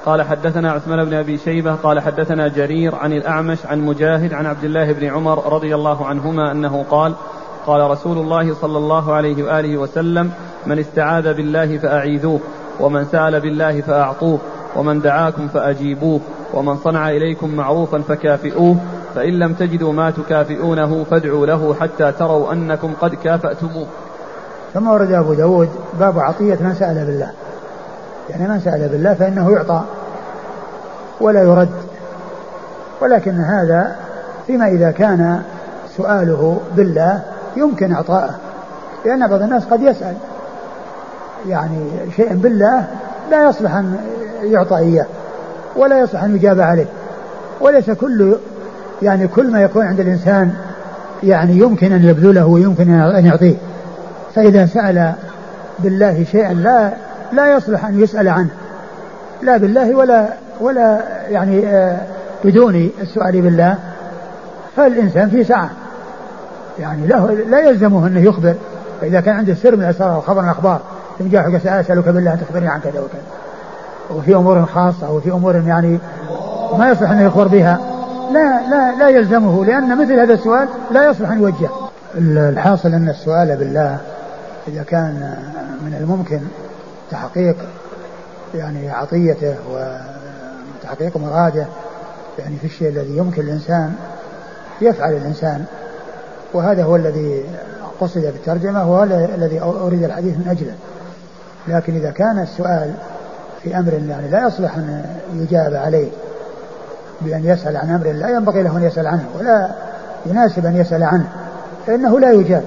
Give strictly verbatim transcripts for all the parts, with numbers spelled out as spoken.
قال حدثنا عثمان بن أبي شيبة قال حدثنا جرير عن الأعمش عن مجاهد عن عبد الله بن عمر رضي الله عنهما أنه قال قال رسول الله صلى الله عليه وآله وسلم من استعاذ بالله فأعيذوه ومن سأل بالله فأعطوه ومن دعاكم فأجيبوه ومن صنع إليكم معروفا فكافئوه فإن لم تجدوا ما تكافئونه فادعوا له حتى تروا أنكم قد كافأتموه. ثم ورد أبو داود باب عطية من سأل بالله، يعني من سأل بالله فإنه يعطى ولا يرد، ولكن هذا فيما إذا كان سؤاله بالله يمكن إعطاءه، لأن بعض الناس قد يسأل يعني شيء بالله لا يصلح أن يعطى إياه ولا يصلح أن يجاب عليه، وليس كل يعني كل ما يكون عند الإنسان يعني يمكن أن يبذله ويمكن أن يعطيه. فإذا سأل بالله شيئا لا لا يصلح أن يسأل عنه لا بالله ولا ولا يعني آه بدون السؤال بالله، فالإنسان في سعة يعني له لا يلزمه أنه يخبر. فإذا كان عنده سر من الأسرار وخبر من الأخبار ثم جاء أسألك بالله أن تخبرني عن كذا وكذا، وفي أمور خاصة وفي أمور يعني ما يصلح أن يخبر بها، لا لا لا يلزمه، لأن مثل هذا السؤال لا يصلح أن يوجه. الحاصل أن السؤال بالله إذا كان من الممكن تحقيق يعني عطيته وتحقيق مراده يعني في الشيء الذي يمكن الإنسان يفعل الإنسان، وهذا هو الذي قصد بالترجمة وهذا الذي أريد الحديث من أجله. لكن إذا كان السؤال في أمر يعني لا يصلح أن يجاب عليه بأن يسأل عن أمر لا ينبغي له أن يسأل عنه ولا يناسب أن يسأل عنه فإنه لا يجاب.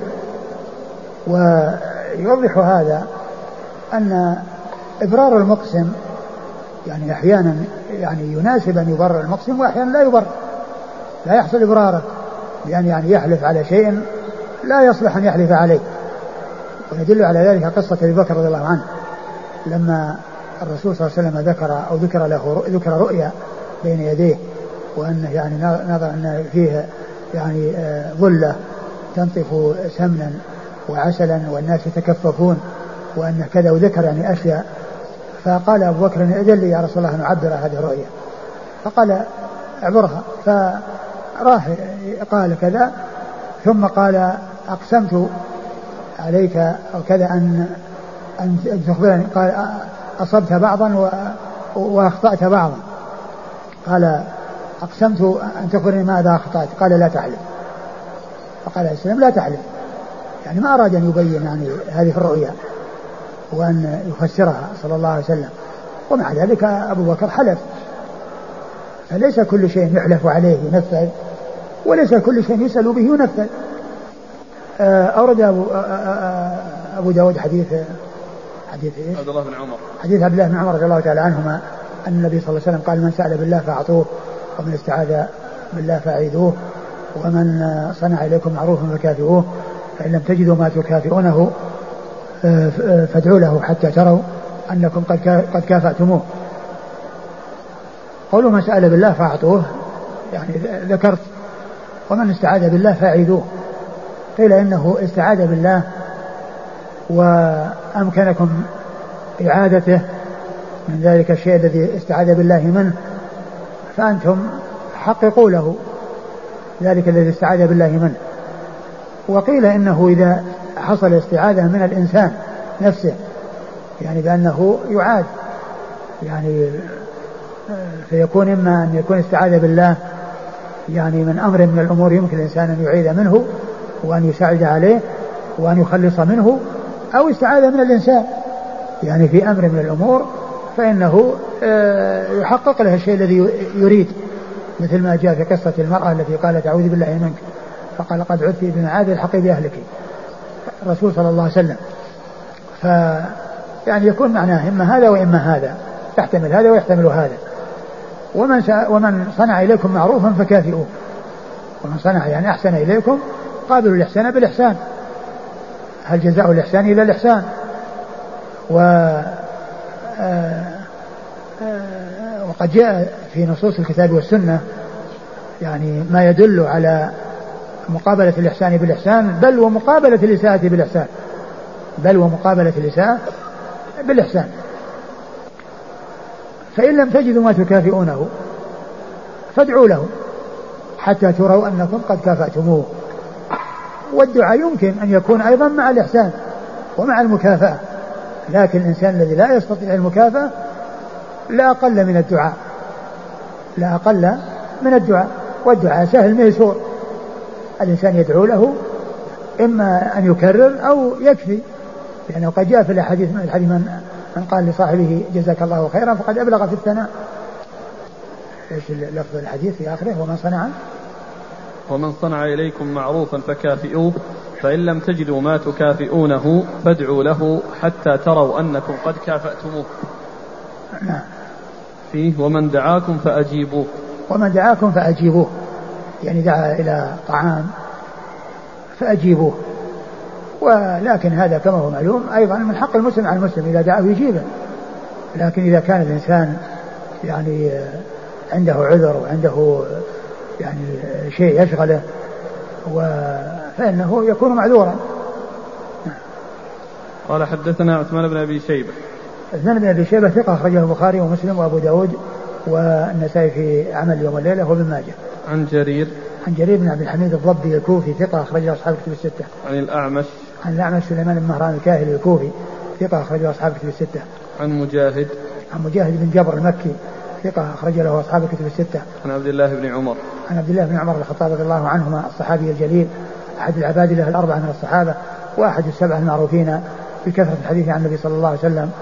ويوضح هذا أن إبرار المقسم يعني أحيانا يعني يناسب أن يبرر المقسم وأحيانا لا يبرر، لا يحصل إبراره، لأن يعني يحلف على شيء لا يصلح أن يحلف عليه. ويدل على ذلك قصة أبي بكر رضي الله عنه لما الرسول صلى الله عليه وسلم ذكر أو ذكر له ذكر رؤيا بين يديه، وأنه يعني نظر أن فيه يعني ظلة تنطف سمنا وعسلا والناس يتكففون وأن كذا، وذكر يعني أشياء. فقال أبو بكر أجل يا رسول الله أن أعبر هذه الرؤيا، فقال اعبرها، فراح قال كذا ثم قال أقسمت عليك أو كذا أن أن تخبرني، قال أصبت بعضا وأخطأت بعضا، قال أقسمت أن تخبرني ماذا أخطأت، قال لا تحلف. فقال الإسلام لا تحلف، يعني ما أراد أن يبين يعني هذه الرؤيا وأن يفسرها صلى الله عليه وسلم. ومع ذلك أبو بكر حلف، فليس كل شيء يحلف عليه ينفذ وليس كل شيء يسأل به ينفذ. أورد أبو, أبو داود حديث حديث إيش؟ عبد الله بن عمر حديث عبد الله بن عمر رضي الله تعالى عنهما أن النبي صلى الله عليه وسلم قال من سأل بالله فأعطوه ومن استعاذ بالله فأعيذوه ومن صنع إليكم معروفا فكافئوه فإن لم تجدوا ما تكافئونه فادعوا له حتى تروا أنكم قد كافأتموه. قولوا من سأل بالله فأعطوه يعني ذكرت، ومن استعاذ بالله فأعيذوه، قيل إنه استعاذ بالله وأمكنكم إعادته من ذلك الشيء الذي استعاذ بالله منه فأنتم حققوا له ذلك الذي استعاذ بالله منه. وقيل إنه إذا حصل استعاذة من الإنسان نفسه يعني بأنه يعاد يعني فيكون إما أن يكون استعاذ بالله يعني من أمر من الأمور يمكن الإنسان أن يعيذ منه وأن يساعد عليه وأن يخلص منه، أو استعاذ من الإنسان يعني في أمر من الأمور فإنه يحقق له الشيء الذي يريد، مثل ما جاء في قصة المرأة التي قالت أعوذ بالله منك فقال قد عدت بمعاذ الحقي بأهلك الرسول صلى الله عليه وسلم. فيعني يكون معناه إما هذا وإما هذا، يحتمل هذا ويحتمل هذا. ومن, ومن صنع إليكم معروفا فكافئوه، ومن صنع يعني أحسن إليكم قابلوا الإحسان بالإحسان، هل جزاء الإحسان إلا الإحسان. و وقد جاء في نصوص الكتاب والسنة يعني ما يدل على مقابلة الإحسان بالإحسان، بل ومقابلة الإساءة بالإحسان، بل ومقابلة الإساءة بالإحسان. فإن لم تجدوا ما تكافئونه فادعوا له حتى تروا أنكم قد كافأتموه. والدعاء يمكن أن يكون أيضا مع الإحسان ومع المكافأة، لكن الإنسان الذي لا يستطيع المكافأة لا أقل من الدعاء، لا أقل من الدعاء. والدعاء سهل ميسور، الإنسان يدعو له إما أن يكرر أو يكفي، لأنه قد جاء في الحديث من الحديث من من قال لصاحبه جزاك الله خيرا فقد أبلغ في الثناء. ايش لفظ الحديث في آخره؟ ومن صنع ومن صنع إليكم معروفا فكافئوه فإن لم تجدوا ما تكافئونه فادعوا له حتى تروا أنكم قد كافأتموه. نعم. فيه ومن دعاكم فأجيبوه. ومن دعاكم فأجيبوه، يعني دعا إلى طعام فأجيبوه. ولكن هذا كما هو معلوم أيضا من حق المسلم على المسلم إذا دعاه يجيبه، لكن إذا كان الإنسان يعني عنده عذر وعنده يعني شيء يشغله فإنه يكون معذورا. قال حدثنا عثمان بن أبي شيبة. عثمان بن أبي شيبة ثقة أخرجه البخاري ومسلم وأبو داود والنسائي في عمل يوم الليلة وابن ماجه. عن جرير عن جرير بن عبد الحميد الضبي الكوفي ثقة أخرجه أصحاب كتب الستة. عن الأعمش عن الأعمش سليمان بن مهران الكاهلي الكوفي ثقة أخرجه أصحاب كتب الستة. عن مجاهد عن مجاهد بن جبر المكي ثقة أخرج له أصحاب الكتب الستة. عن عبد الله بن عمر عن عبد الله بن عمر الخطاب رضي الله عنهما الصحابي الجليل أحد العباد له الأربعة من الصحابة وأحد السبعة المعروفين بكثرة الحديث عن النبي صلى الله عليه وسلم